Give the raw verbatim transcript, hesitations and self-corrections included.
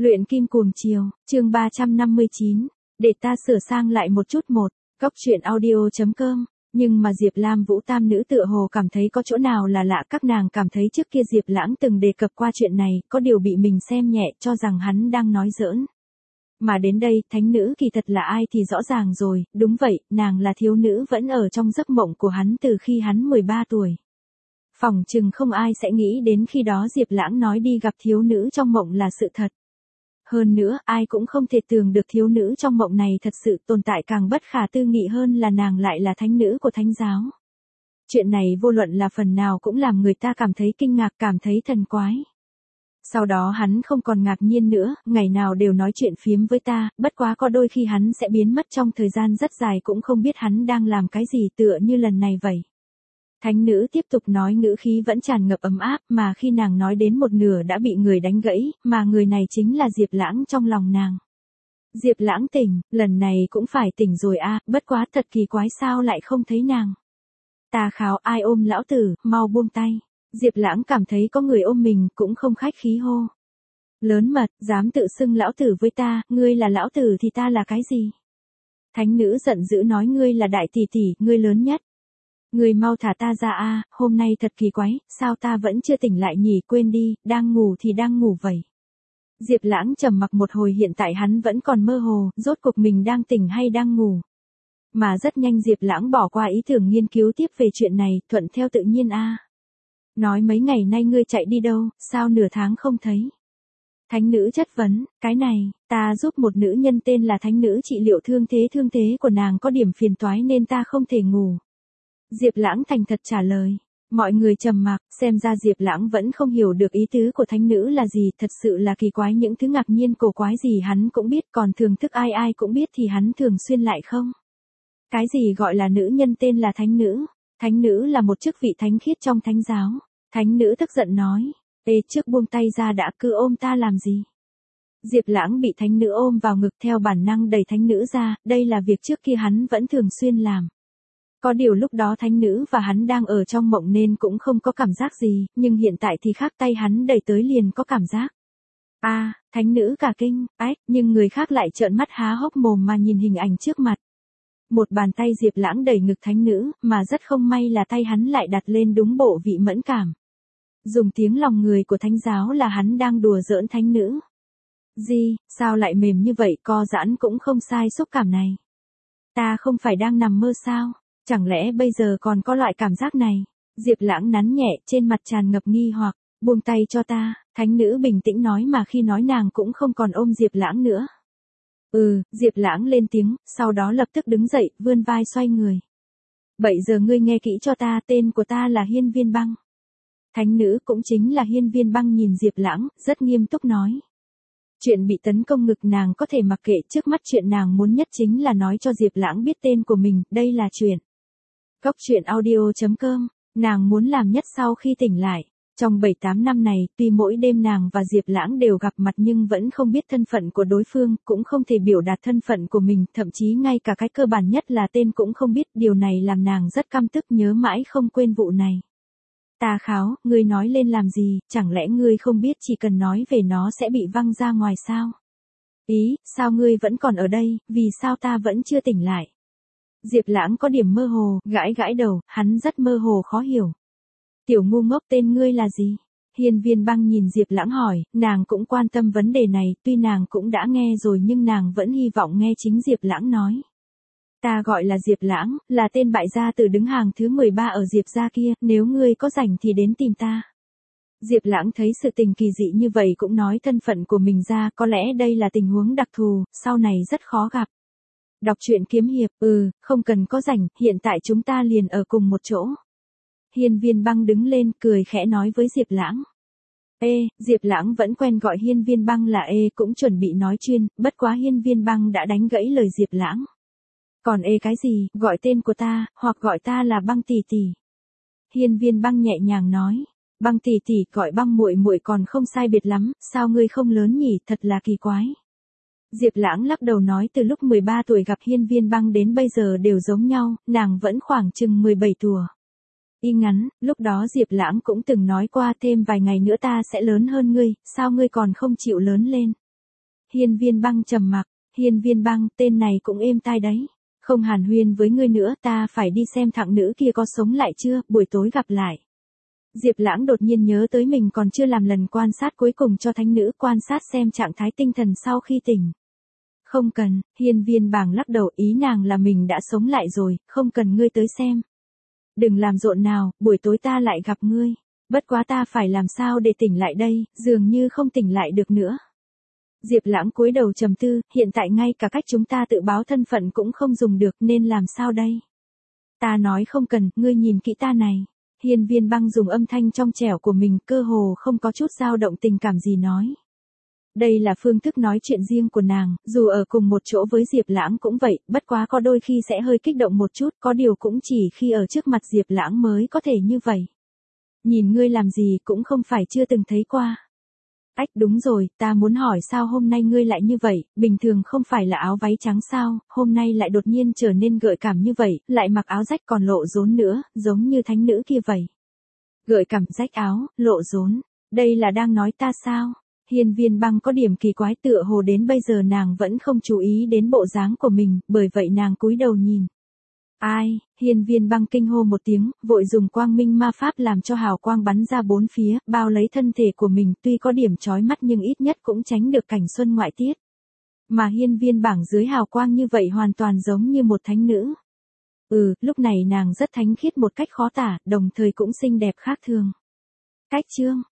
Luyện kim cuồng chiều, chương ba trăm năm mươi chín, để ta sửa sang lại một chút một, góc truyện audio chấm com. Nhưng mà Diệp Lam Vũ Tam nữ tựa hồ cảm thấy có chỗ nào là lạ, các nàng cảm thấy trước kia Diệp Lãng từng đề cập qua chuyện này, có điều bị mình xem nhẹ, cho rằng hắn đang nói giỡn. Mà đến đây, thánh nữ kỳ thật là ai thì rõ ràng rồi, đúng vậy, nàng là thiếu nữ vẫn ở trong giấc mộng của hắn từ khi hắn mười ba tuổi. Phỏng chừng không ai sẽ nghĩ đến khi đó Diệp Lãng nói đi gặp thiếu nữ trong mộng là sự thật. Hơn nữa, ai cũng không thể tưởng được thiếu nữ trong mộng này thật sự tồn tại, càng bất khả tư nghị hơn là nàng lại là thánh nữ của thánh giáo. Chuyện này vô luận là phần nào cũng làm người ta cảm thấy kinh ngạc, cảm thấy thần quái. Sau đó hắn không còn ngạc nhiên nữa, ngày nào đều nói chuyện phiếm với ta, bất quá có đôi khi hắn sẽ biến mất trong thời gian rất dài cũng không biết hắn đang làm cái gì, tựa như lần này vậy. Thánh nữ tiếp tục nói, ngữ khí vẫn tràn ngập ấm áp, mà khi nàng nói đến một nửa đã bị người đánh gãy, mà người này chính là Diệp Lãng trong lòng nàng. Diệp Lãng tỉnh, lần này cũng phải tỉnh rồi a, à, bất quá thật kỳ quái sao lại không thấy nàng. Tà Kháo, ai ôm lão tử, mau buông tay. Diệp Lãng cảm thấy có người ôm mình, cũng không khách khí hô. Lớn mật, dám tự xưng lão tử với ta, ngươi là lão tử thì ta là cái gì? Thánh nữ giận dữ nói, ngươi là đại tỷ tỷ, ngươi lớn nhất. Ngươi mau thả ta ra a, à, hôm nay thật kỳ quái, sao ta vẫn chưa tỉnh lại nhỉ, quên đi, đang ngủ thì đang ngủ vậy. Diệp Lãng trầm mặc một hồi, hiện tại hắn vẫn còn mơ hồ, rốt cuộc mình đang tỉnh hay đang ngủ. Mà rất nhanh Diệp Lãng bỏ qua ý tưởng nghiên cứu tiếp về chuyện này, thuận theo tự nhiên a. À. Nói mấy ngày nay ngươi chạy đi đâu, sao nửa tháng không thấy? Thánh nữ chất vấn, cái này, ta giúp một nữ nhân tên là thánh nữ trị liệu thương thế, thương thế của nàng có điểm phiền toái nên ta không thể ngủ. Diệp Lãng thành thật trả lời. Mọi người trầm mặc, xem ra Diệp Lãng vẫn không hiểu được ý tứ của thánh nữ là gì, thật sự là kỳ quái, những thứ ngạc nhiên cổ quái gì hắn cũng biết, còn thưởng thức ai ai cũng biết thì hắn thường xuyên lại không. Cái gì gọi là nữ nhân tên là thánh nữ? Thánh nữ là một chức vị thánh khiết trong thánh giáo. Thánh nữ tức giận nói, ê, trước buông tay ra đã, cứ ôm ta làm gì? Diệp Lãng bị thánh nữ ôm vào ngực, theo bản năng đẩy thánh nữ ra, đây là việc trước kia hắn vẫn thường xuyên làm. Có điều lúc đó thánh nữ và hắn đang ở trong mộng nên cũng không có cảm giác gì, nhưng hiện tại thì khác, tay hắn đẩy tới liền có cảm giác. A, à, thánh nữ cả kinh, ách, nhưng người khác lại trợn mắt há hốc mồm mà nhìn hình ảnh trước mặt. Một bàn tay Diệp Lãng đẩy ngực thánh nữ, mà rất không may là tay hắn lại đặt lên đúng bộ vị mẫn cảm. Dùng tiếng lòng người của thánh giáo là hắn đang đùa giỡn thánh nữ. Gì, sao lại mềm như vậy, co giãn cũng không sai xúc cảm này. Ta không phải đang nằm mơ sao? Chẳng lẽ bây giờ còn có loại cảm giác này? Diệp Lãng nắn nhẹ, trên mặt tràn ngập nghi hoặc, buông tay cho ta, thánh nữ bình tĩnh nói, mà khi nói nàng cũng không còn ôm Diệp Lãng nữa. Ừ, Diệp Lãng lên tiếng, sau đó lập tức đứng dậy, vươn vai xoay người. Bây giờ ngươi nghe kỹ cho ta, tên của ta là Hiên Viên Băng. Thánh nữ cũng chính là Hiên Viên Băng nhìn Diệp Lãng, rất nghiêm túc nói. Chuyện bị tấn công ngực nàng có thể mặc kệ, trước mắt chuyện nàng muốn nhất chính là nói cho Diệp Lãng biết tên của mình, đây là chuyện. Góc truyện audio chấm com, nàng muốn làm nhất sau khi tỉnh lại. Trong bảy tám năm này, tuy mỗi đêm nàng và Diệp Lãng đều gặp mặt nhưng vẫn không biết thân phận của đối phương, cũng không thể biểu đạt thân phận của mình, thậm chí ngay cả cái cơ bản nhất là tên cũng không biết, điều này làm nàng rất căm tức, nhớ mãi không quên vụ này. Tà Kháo, ngươi nói lên làm gì, chẳng lẽ ngươi không biết chỉ cần nói về nó sẽ bị văng ra ngoài sao? Ý, sao ngươi vẫn còn ở đây, vì sao ta vẫn chưa tỉnh lại? Diệp Lãng có điểm mơ hồ, gãi gãi đầu, hắn rất mơ hồ khó hiểu. Tiểu ngu ngốc, tên ngươi là gì? Hiên Viên Băng nhìn Diệp Lãng hỏi, nàng cũng quan tâm vấn đề này, tuy nàng cũng đã nghe rồi nhưng nàng vẫn hy vọng nghe chính Diệp Lãng nói. Ta gọi là Diệp Lãng, là tên bại gia tử đứng hàng thứ mười ba ở Diệp gia kia, nếu ngươi có rảnh thì đến tìm ta. Diệp Lãng thấy sự tình kỳ dị như vậy cũng nói thân phận của mình ra, có lẽ đây là tình huống đặc thù, sau này rất khó gặp. Đọc truyện kiếm hiệp, ừ, không cần có rảnh, hiện tại chúng ta liền ở cùng một chỗ. Hiên Viên Băng đứng lên, cười khẽ nói với Diệp Lãng. Ê, Diệp Lãng vẫn quen gọi Hiên Viên Băng là ê, cũng chuẩn bị nói chuyên, bất quá Hiên Viên Băng đã đánh gãy lời Diệp Lãng. Còn ê cái gì, gọi tên của ta, hoặc gọi ta là Băng tỷ tỷ. Hiên Viên Băng nhẹ nhàng nói, Băng tỷ tỷ, gọi Băng muội muội còn không sai biệt lắm, sao ngươi không lớn nhỉ, thật là kỳ quái. Diệp Lãng lắc đầu nói, từ lúc mười ba tuổi gặp Hiên Viên Băng đến bây giờ đều giống nhau, nàng vẫn khoảng chừng mười bảy tuổi. Y ngắn, lúc đó Diệp Lãng cũng từng nói qua, thêm vài ngày nữa ta sẽ lớn hơn ngươi, sao ngươi còn không chịu lớn lên? Hiên Viên Băng trầm mặc, Hiên Viên Băng, tên này cũng êm tai đấy. Không hàn huyên với ngươi nữa, ta phải đi xem thằng nữ kia có sống lại chưa, buổi tối gặp lại. Diệp Lãng đột nhiên nhớ tới mình còn chưa làm lần quan sát cuối cùng cho thánh nữ, quan sát xem trạng thái tinh thần sau khi tỉnh. Không cần, Hiên Viên Bàng lắc đầu, ý nàng là mình đã sống lại rồi, không cần ngươi tới xem. Đừng làm rộn nào, buổi tối ta lại gặp ngươi. Bất quá ta phải làm sao để tỉnh lại đây, dường như không tỉnh lại được nữa. Diệp Lãng cúi đầu trầm tư, hiện tại ngay cả cách chúng ta tự báo thân phận cũng không dùng được, nên làm sao đây? Ta nói không cần, ngươi nhìn kỹ ta này. Hiên Viên Băng dùng âm thanh trong trẻo của mình, cơ hồ không có chút dao động tình cảm gì nói. Đây là phương thức nói chuyện riêng của nàng, dù ở cùng một chỗ với Diệp Lãng cũng vậy, bất quá có đôi khi sẽ hơi kích động một chút, có điều cũng chỉ khi ở trước mặt Diệp Lãng mới có thể như vậy. Nhìn ngươi làm gì cũng không phải chưa từng thấy qua. Ách đúng rồi, ta muốn hỏi sao hôm nay ngươi lại như vậy, bình thường không phải là áo váy trắng sao, hôm nay lại đột nhiên trở nên gợi cảm như vậy, lại mặc áo rách còn lộ rốn nữa, giống như thánh nữ kia vậy. Gợi cảm, rách áo, lộ rốn, đây là đang nói ta sao? Hiên Viên Băng có điểm kỳ quái, tựa hồ đến bây giờ nàng vẫn không chú ý đến bộ dáng của mình, bởi vậy nàng cúi đầu nhìn. Ai, Hiên Viên Băng kinh hô một tiếng, vội dùng quang minh ma pháp làm cho hào quang bắn ra bốn phía, bao lấy thân thể của mình, tuy có điểm chói mắt nhưng ít nhất cũng tránh được cảnh xuân ngoại tiết. Mà Hiên Viên Bảng dưới hào quang như vậy hoàn toàn giống như một thánh nữ. Ừ, lúc này nàng rất thánh khiết một cách khó tả, đồng thời cũng xinh đẹp khác thường. Cách chương